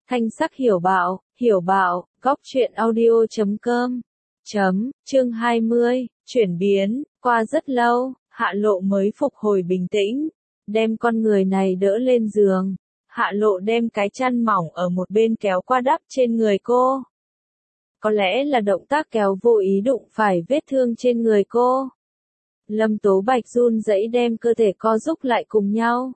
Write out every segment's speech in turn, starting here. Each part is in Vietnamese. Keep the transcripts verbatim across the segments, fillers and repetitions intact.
Thanh sắc hiểu bạo, hiểu bạo, góc truyện audio chấm com. Chấm, chương hai mươi, chuyển biến, qua rất lâu, Hạ Lộ mới phục hồi bình tĩnh, đem con người này đỡ lên giường. Hạ Lộ đem cái chăn mỏng ở một bên kéo qua đắp trên người cô. Có lẽ là động tác kéo vô ý đụng phải vết thương trên người cô. Lâm Tố Bạch run rẩy đem cơ thể co rúc lại cùng nhau.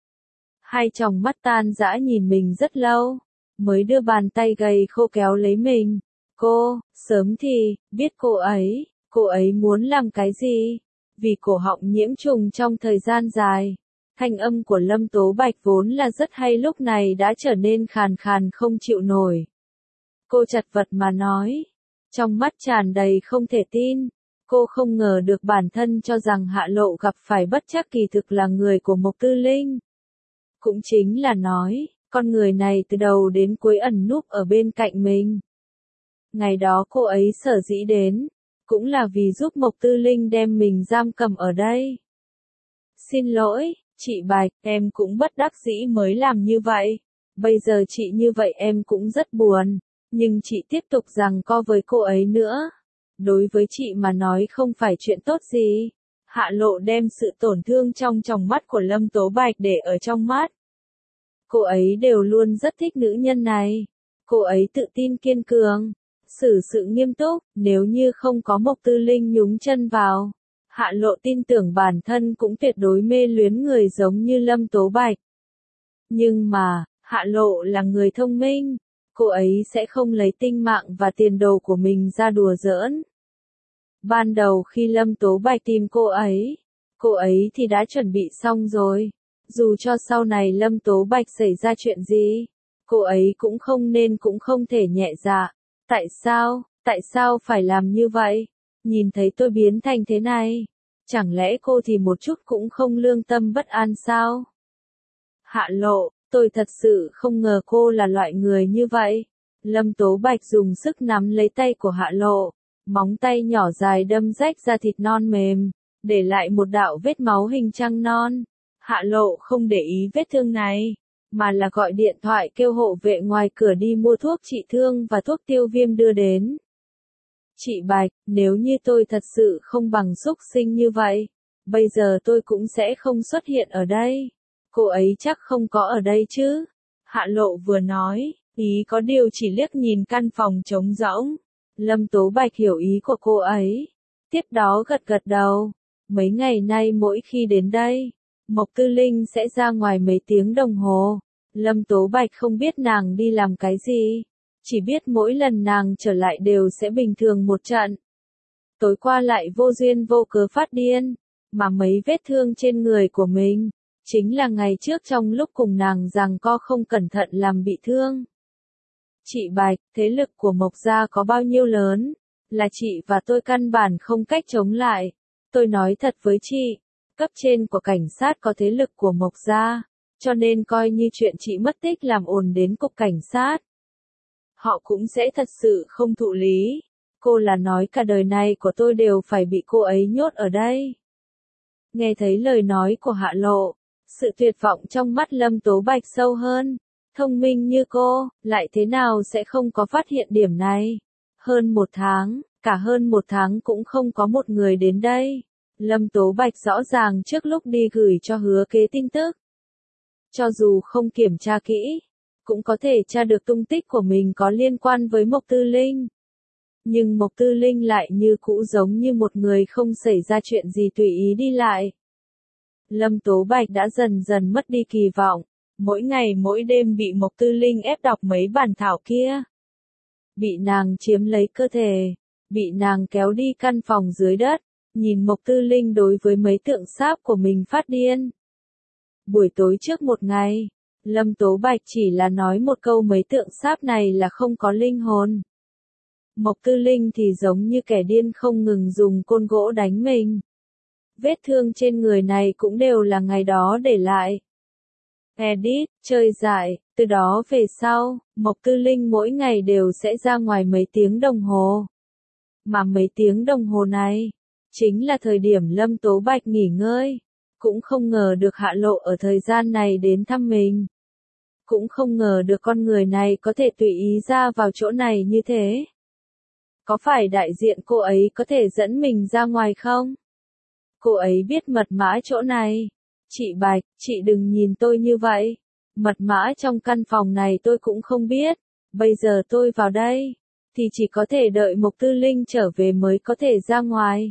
Hai tròng mắt tan dã nhìn mình rất lâu, mới đưa bàn tay gầy khô kéo lấy mình. Cô, sớm thì, biết cô ấy, cô ấy muốn làm cái gì? Vì cổ họng nhiễm trùng trong thời gian dài. Thanh âm của Lâm Tố Bạch vốn là rất hay lúc này đã trở nên khàn khàn không chịu nổi. Cô chật vật mà nói, trong mắt tràn đầy không thể tin. Cô không ngờ được bản thân cho rằng Hạ Lộ gặp phải bất trắc kỳ thực là người của Mộc Tư Linh. Cũng chính là nói, con người này từ đầu đến cuối ẩn núp ở bên cạnh mình. Ngày đó cô ấy sở dĩ đến, cũng là vì giúp Mộc Tư Linh đem mình giam cầm ở đây. Xin lỗi, chị Bạch, em cũng bất đắc dĩ mới làm như vậy. Bây giờ chị như vậy em cũng rất buồn, nhưng chị tiếp tục giằng co với cô ấy nữa. Đối với chị mà nói không phải chuyện tốt gì. Hạ Lộ đem sự tổn thương trong tròng mắt của Lâm Tố Bạch để ở trong mắt. Cô ấy đều luôn rất thích nữ nhân này. Cô ấy tự tin kiên cường, xử sự nghiêm túc, nếu như không có Mộc Tư Linh nhúng chân vào. Hạ Lộ tin tưởng bản thân cũng tuyệt đối mê luyến người giống như Lâm Tố Bạch. Nhưng mà, Hạ Lộ là người thông minh, cô ấy sẽ không lấy tinh mạng và tiền đồ của mình ra đùa giỡn. Ban đầu khi Lâm Tố Bạch tìm cô ấy, cô ấy thì đã chuẩn bị xong rồi. Dù cho sau này Lâm Tố Bạch xảy ra chuyện gì, cô ấy cũng không nên cũng không thể nhẹ dạ. Tại sao, tại sao phải làm như vậy? Nhìn thấy tôi biến thành thế này, chẳng lẽ cô thì một chút cũng không lương tâm bất an sao? Hạ Lộ, tôi thật sự không ngờ cô là loại người như vậy. Lâm Tố Bạch dùng sức nắm lấy tay của Hạ Lộ, móng tay nhỏ dài đâm rách ra thịt non mềm, để lại một đạo vết máu hình trăng non. Hạ Lộ không để ý vết thương này, mà là gọi điện thoại kêu hộ vệ ngoài cửa đi mua thuốc trị thương và thuốc tiêu viêm đưa đến. Chị Bạch, nếu như tôi thật sự không bằng xúc sinh như vậy, bây giờ tôi cũng sẽ không xuất hiện ở đây. Cô ấy chắc không có ở đây chứ? Hạ Lộ vừa nói, ý có điều chỉ liếc nhìn căn phòng trống rỗng. Lâm Tố Bạch hiểu ý của cô ấy, tiếp đó gật gật đầu. Mấy ngày nay mỗi khi đến đây, Mộc Tư Linh sẽ ra ngoài mấy tiếng đồng hồ. Lâm Tố Bạch không biết nàng đi làm cái gì, chỉ biết mỗi lần nàng trở lại đều sẽ bình thường một trận. Tối qua lại vô duyên vô cớ phát điên, mà mấy vết thương trên người của mình, chính là ngày trước trong lúc cùng nàng giằng co không cẩn thận làm bị thương. Chị Bạch, thế lực của Mộc gia có bao nhiêu lớn, là chị và tôi căn bản không cách chống lại. Tôi nói thật với chị, cấp trên của cảnh sát có thế lực của Mộc gia, cho nên coi như chuyện chị mất tích làm ồn đến cục cảnh sát. Họ cũng sẽ thật sự không thụ lý. Cô là nói cả đời này của tôi đều phải bị cô ấy nhốt ở đây. Nghe thấy lời nói của Hạ Lộ, sự tuyệt vọng trong mắt Lâm Tố Bạch sâu hơn. Thông minh như cô, lại thế nào sẽ không có phát hiện điểm này? Hơn một tháng, cả hơn một tháng cũng không có một người đến đây. Lâm Tố Bạch rõ ràng trước lúc đi gửi cho Hứa Kế tin tức. Cho dù không kiểm tra kỹ, cũng có thể tra được tung tích của mình có liên quan với Mộc Tư Linh. Nhưng Mộc Tư Linh lại như cũ giống như một người không xảy ra chuyện gì tùy ý đi lại. Lâm Tố Bạch đã dần dần mất đi kỳ vọng, mỗi ngày mỗi đêm bị Mộc Tư Linh ép đọc mấy bản thảo kia. Bị nàng chiếm lấy cơ thể, bị nàng kéo đi căn phòng dưới đất, nhìn Mộc Tư Linh đối với mấy tượng sáp của mình phát điên. Buổi tối trước một ngày, Lâm Tố Bạch chỉ là nói một câu mấy tượng sáp này là không có linh hồn. Mộc Tư Linh thì giống như kẻ điên không ngừng dùng côn gỗ đánh mình. Vết thương trên người này cũng đều là ngày đó để lại. Edit, chơi dại, từ đó về sau, Mộc Tư Linh mỗi ngày đều sẽ ra ngoài mấy tiếng đồng hồ. Mà mấy tiếng đồng hồ này, chính là thời điểm Lâm Tố Bạch nghỉ ngơi. Cũng không ngờ được Hạ Lộ ở thời gian này đến thăm mình. Cũng không ngờ được con người này có thể tùy ý ra vào chỗ này như thế. Có phải đại diện cô ấy có thể dẫn mình ra ngoài không? Cô ấy biết mật mã chỗ này. Chị Bạch, chị đừng nhìn tôi như vậy. Mật mã trong căn phòng này tôi cũng không biết. Bây giờ tôi vào đây, thì chỉ có thể đợi Mộc Tư Linh trở về mới có thể ra ngoài.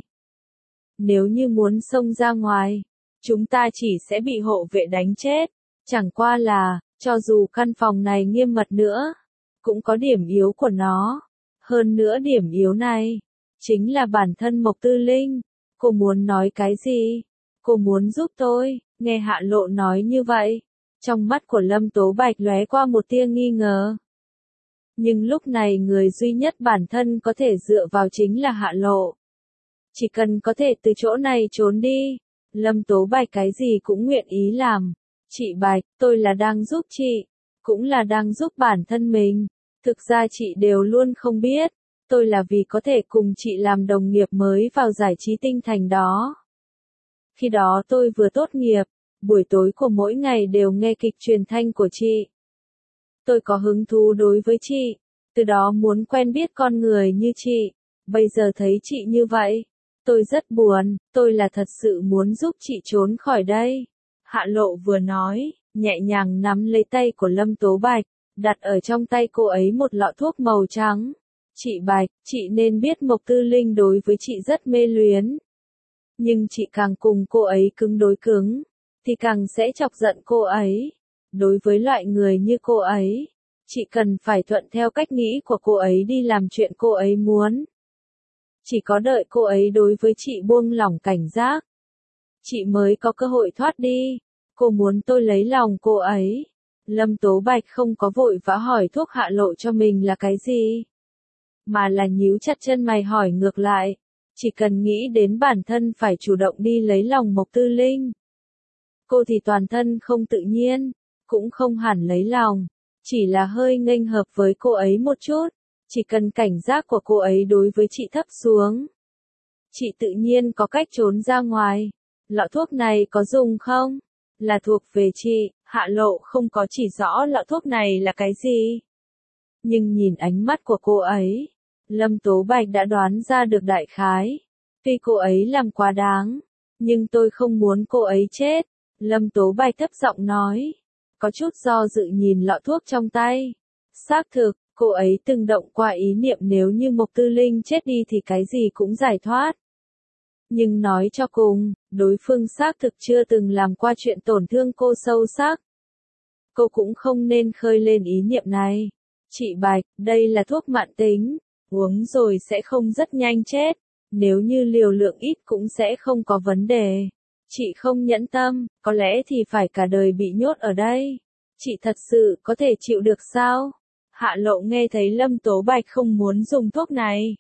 Nếu như muốn xông ra ngoài, chúng ta chỉ sẽ bị hộ vệ đánh chết. Chẳng qua là, cho dù căn phòng này nghiêm mật nữa, cũng có điểm yếu của nó. Hơn nữa điểm yếu này, chính là bản thân Mộc Tư Linh. Cô muốn nói cái gì? Cô muốn giúp tôi, nghe Hạ Lộ nói như vậy. Trong mắt của Lâm Tố Bạch lóe qua một tia nghi ngờ. Nhưng lúc này người duy nhất bản thân có thể dựa vào chính là Hạ Lộ. Chỉ cần có thể từ chỗ này trốn đi, Lâm Tố Bạch cái gì cũng nguyện ý làm. Chị Bạch, tôi là đang giúp chị, cũng là đang giúp bản thân mình. Thực ra chị đều luôn không biết, tôi là vì có thể cùng chị làm đồng nghiệp mới vào giải trí tinh thành đó. Khi đó tôi vừa tốt nghiệp, buổi tối của mỗi ngày đều nghe kịch truyền thanh của chị. Tôi có hứng thú đối với chị, từ đó muốn quen biết con người như chị. Bây giờ thấy chị như vậy, tôi rất buồn, tôi là thật sự muốn giúp chị trốn khỏi đây. Hạ Lộ vừa nói, nhẹ nhàng nắm lấy tay của Lâm Tố Bạch, đặt ở trong tay cô ấy một lọ thuốc màu trắng. Chị Bạch, chị nên biết Mộc Tư Linh đối với chị rất mê luyến. Nhưng chị càng cùng cô ấy cứng đối cứng, thì càng sẽ chọc giận cô ấy. Đối với loại người như cô ấy, chị cần phải thuận theo cách nghĩ của cô ấy đi làm chuyện cô ấy muốn. Chỉ có đợi cô ấy đối với chị buông lỏng cảnh giác, chị mới có cơ hội thoát đi. Cô muốn tôi lấy lòng cô ấy. Lâm Tố Bạch không có vội vã hỏi thuốc Hạ Lộ cho mình là cái gì, mà là nhíu chặt chân mày hỏi ngược lại. Chỉ cần nghĩ đến bản thân phải chủ động đi lấy lòng Mộc Tư Linh, cô thì toàn thân không tự nhiên, cũng không hẳn lấy lòng, chỉ là hơi nghênh hợp với cô ấy một chút. Chỉ cần cảnh giác của cô ấy đối với chị thấp xuống, chị tự nhiên có cách trốn ra ngoài. Lọ thuốc này có dùng không? Là thuộc về chị. Hạ Lộ không có chỉ rõ lọ thuốc này là cái gì. Nhưng nhìn ánh mắt của cô ấy, Lâm Tố Bạch đã đoán ra được đại khái. Tuy cô ấy làm quá đáng, nhưng tôi không muốn cô ấy chết. Lâm Tố Bạch thấp giọng nói, có chút do dự nhìn lọ thuốc trong tay. Xác thực, cô ấy từng động qua ý niệm nếu như Mộc Tư Linh chết đi thì cái gì cũng giải thoát. Nhưng nói cho cùng, đối phương xác thực chưa từng làm qua chuyện tổn thương cô sâu sắc. Cô cũng không nên khơi lên ý niệm này. Chị Bạch, đây là thuốc mạn tính, uống rồi sẽ không rất nhanh chết. Nếu như liều lượng ít cũng sẽ không có vấn đề. Chị không nhẫn tâm, có lẽ thì phải cả đời bị nhốt ở đây. Chị thật sự có thể chịu được sao? Hạ Lộ nghe thấy Lâm Tố Bạch không muốn dùng thuốc này,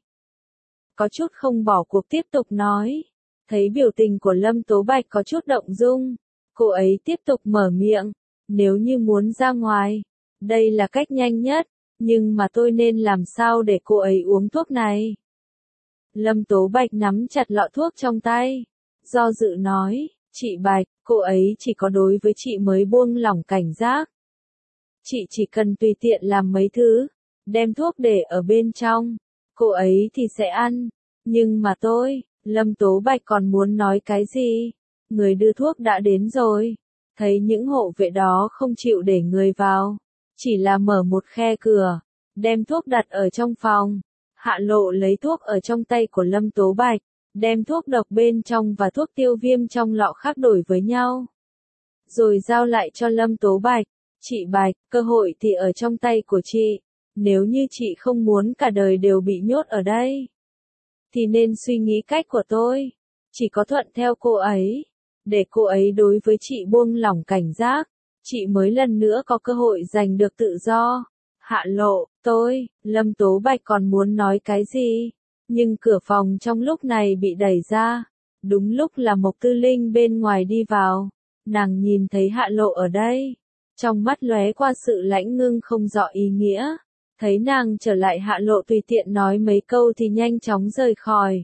có chút không bỏ cuộc tiếp tục nói. Thấy biểu tình của Lâm Tố Bạch có chút động dung, cô ấy tiếp tục mở miệng. Nếu như muốn ra ngoài, đây là cách nhanh nhất, nhưng mà tôi nên làm sao để cô ấy uống thuốc này? Lâm Tố Bạch nắm chặt lọ thuốc trong tay, do dự nói, chị Bạch, cô ấy chỉ có đối với chị mới buông lỏng cảnh giác. Chị chỉ cần tùy tiện làm mấy thứ, đem thuốc để ở bên trong, cô ấy thì sẽ ăn. Nhưng mà tôi, Lâm Tố Bạch còn muốn nói cái gì? Người đưa thuốc đã đến rồi. Thấy những hộ vệ đó không chịu để người vào, chỉ là mở một khe cửa, đem thuốc đặt ở trong phòng. Hạ Lộ lấy thuốc ở trong tay của Lâm Tố Bạch, đem thuốc độc bên trong và thuốc tiêu viêm trong lọ khác đổi với nhau, rồi giao lại cho Lâm Tố Bạch. Chị Bạch, cơ hội thì ở trong tay của chị. Nếu như chị không muốn cả đời đều bị nhốt ở đây, thì nên suy nghĩ cách của tôi. Chỉ có thuận theo cô ấy, để cô ấy đối với chị buông lỏng cảnh giác, chị mới lần nữa có cơ hội giành được tự do. Hạ Lộ, tôi, Lâm Tố Bạch còn muốn nói cái gì, nhưng cửa phòng trong lúc này bị đẩy ra. Đúng lúc là Mộc Tư Linh bên ngoài đi vào, nàng nhìn thấy Hạ Lộ ở đây, trong mắt lóe qua sự lãnh ngưng không rõ ý nghĩa. Thấy nàng trở lại, Hạ Lộ tùy tiện nói mấy câu thì nhanh chóng rời khỏi.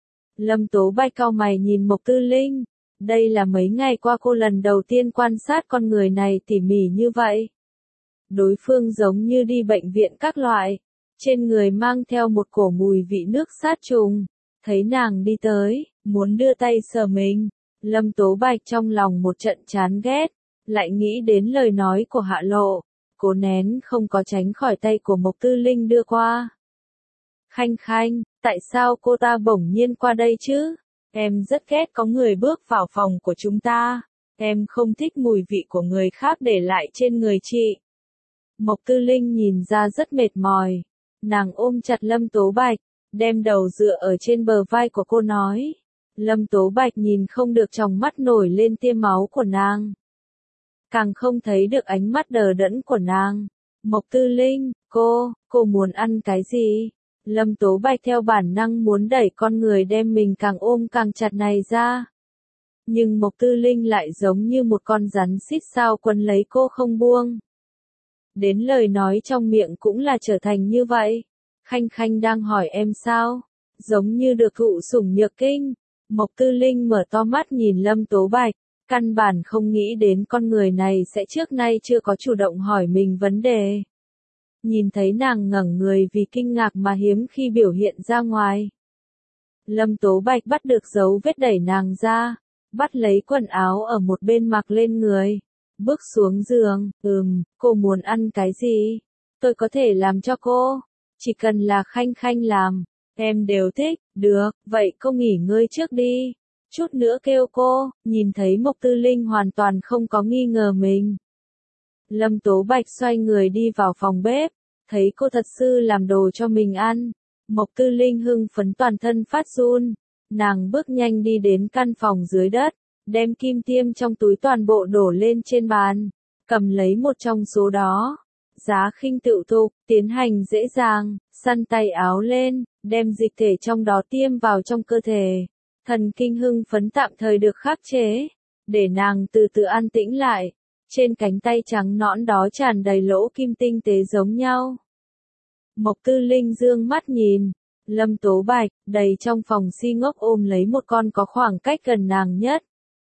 Lâm Tố Bạch cau mày nhìn Mộc Tư Linh. Đây là mấy ngày qua cô lần đầu tiên quan sát con người này tỉ mỉ như vậy. Đối phương giống như đi bệnh viện các loại, trên người mang theo một cổ mùi vị nước sát trùng. Thấy nàng đi tới, muốn đưa tay sờ mình, Lâm Tố Bạch trong lòng một trận chán ghét, lại nghĩ đến lời nói của Hạ Lộ, cố nén không có tránh khỏi tay của Mộc Tư Linh đưa qua. Khanh Khanh, tại sao cô ta bỗng nhiên qua đây chứ? Em rất ghét có người bước vào phòng của chúng ta. Em không thích mùi vị của người khác để lại trên người chị. Mộc Tư Linh nhìn ra rất mệt mỏi. Nàng ôm chặt Lâm Tố Bạch, đem đầu dựa ở trên bờ vai của cô nói. Lâm Tố Bạch nhìn không được trong mắt nổi lên tia máu của nàng. Càng không thấy được ánh mắt đờ đẫn của nàng. Mộc Tư Linh, cô, cô muốn ăn cái gì? Lâm Tố Bạch theo bản năng muốn đẩy con người đem mình càng ôm càng chặt này ra. Nhưng Mộc Tư Linh lại giống như một con rắn xít sao quấn lấy cô không buông. Đến lời nói trong miệng cũng là trở thành như vậy. Khanh Khanh đang hỏi em sao? Giống như được thụ sủng nhược kinh. Mộc Tư Linh mở to mắt nhìn Lâm Tố Bạch, căn bản không nghĩ đến con người này sẽ trước nay chưa có chủ động hỏi mình vấn đề. Nhìn thấy nàng ngẩng người vì kinh ngạc mà hiếm khi biểu hiện ra ngoài. Lâm Tố Bạch bắt được dấu vết đẩy nàng ra, bắt lấy quần áo ở một bên mặc lên người, bước xuống giường. Ừm, cô muốn ăn cái gì? Tôi có thể làm cho cô, chỉ cần là Khanh Khanh làm, em đều thích. Được, vậy cô nghỉ ngơi trước đi, chút nữa kêu cô. Nhìn thấy Mộc Tư Linh hoàn toàn không có nghi ngờ mình, Lâm Tố Bạch xoay người đi vào phòng bếp, thấy cô thật sự làm đồ cho mình ăn. Mộc Tư Linh hưng phấn toàn thân phát run, nàng bước nhanh đi đến căn phòng dưới đất, đem kim tiêm trong túi toàn bộ đổ lên trên bàn, cầm lấy một trong số đó. Giá khinh tựu tục, tiến hành dễ dàng, săn tay áo lên, đem dịch thể trong đó tiêm vào trong cơ thể. Thần kinh hưng phấn tạm thời được khắc chế, để nàng từ từ an tĩnh lại. Trên cánh tay trắng nõn đó tràn đầy lỗ kim tinh tế giống nhau. Mộc Tư Linh dương mắt nhìn, Lâm Tố Bạch, đầy trong phòng si ngốc ôm lấy một con có khoảng cách gần nàng nhất.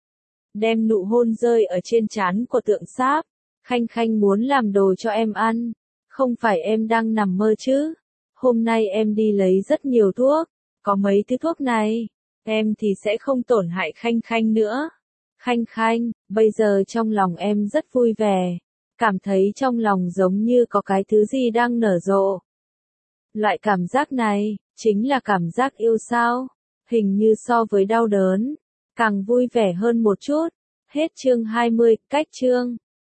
Đem nụ hôn rơi ở trên trán của tượng sáp. Khanh Khanh muốn làm đồ cho em ăn, không phải em đang nằm mơ chứ? Hôm nay em đi lấy rất nhiều thuốc, có mấy thứ thuốc này, em thì sẽ không tổn hại Khanh Khanh nữa. Khanh Khanh, bây giờ trong lòng em rất vui vẻ, cảm thấy trong lòng giống như có cái thứ gì đang nở rộ. Loại cảm giác này, chính là cảm giác yêu sao? Hình như so với đau đớn, càng vui vẻ hơn một chút. Hết chương hai mươi, cách chương.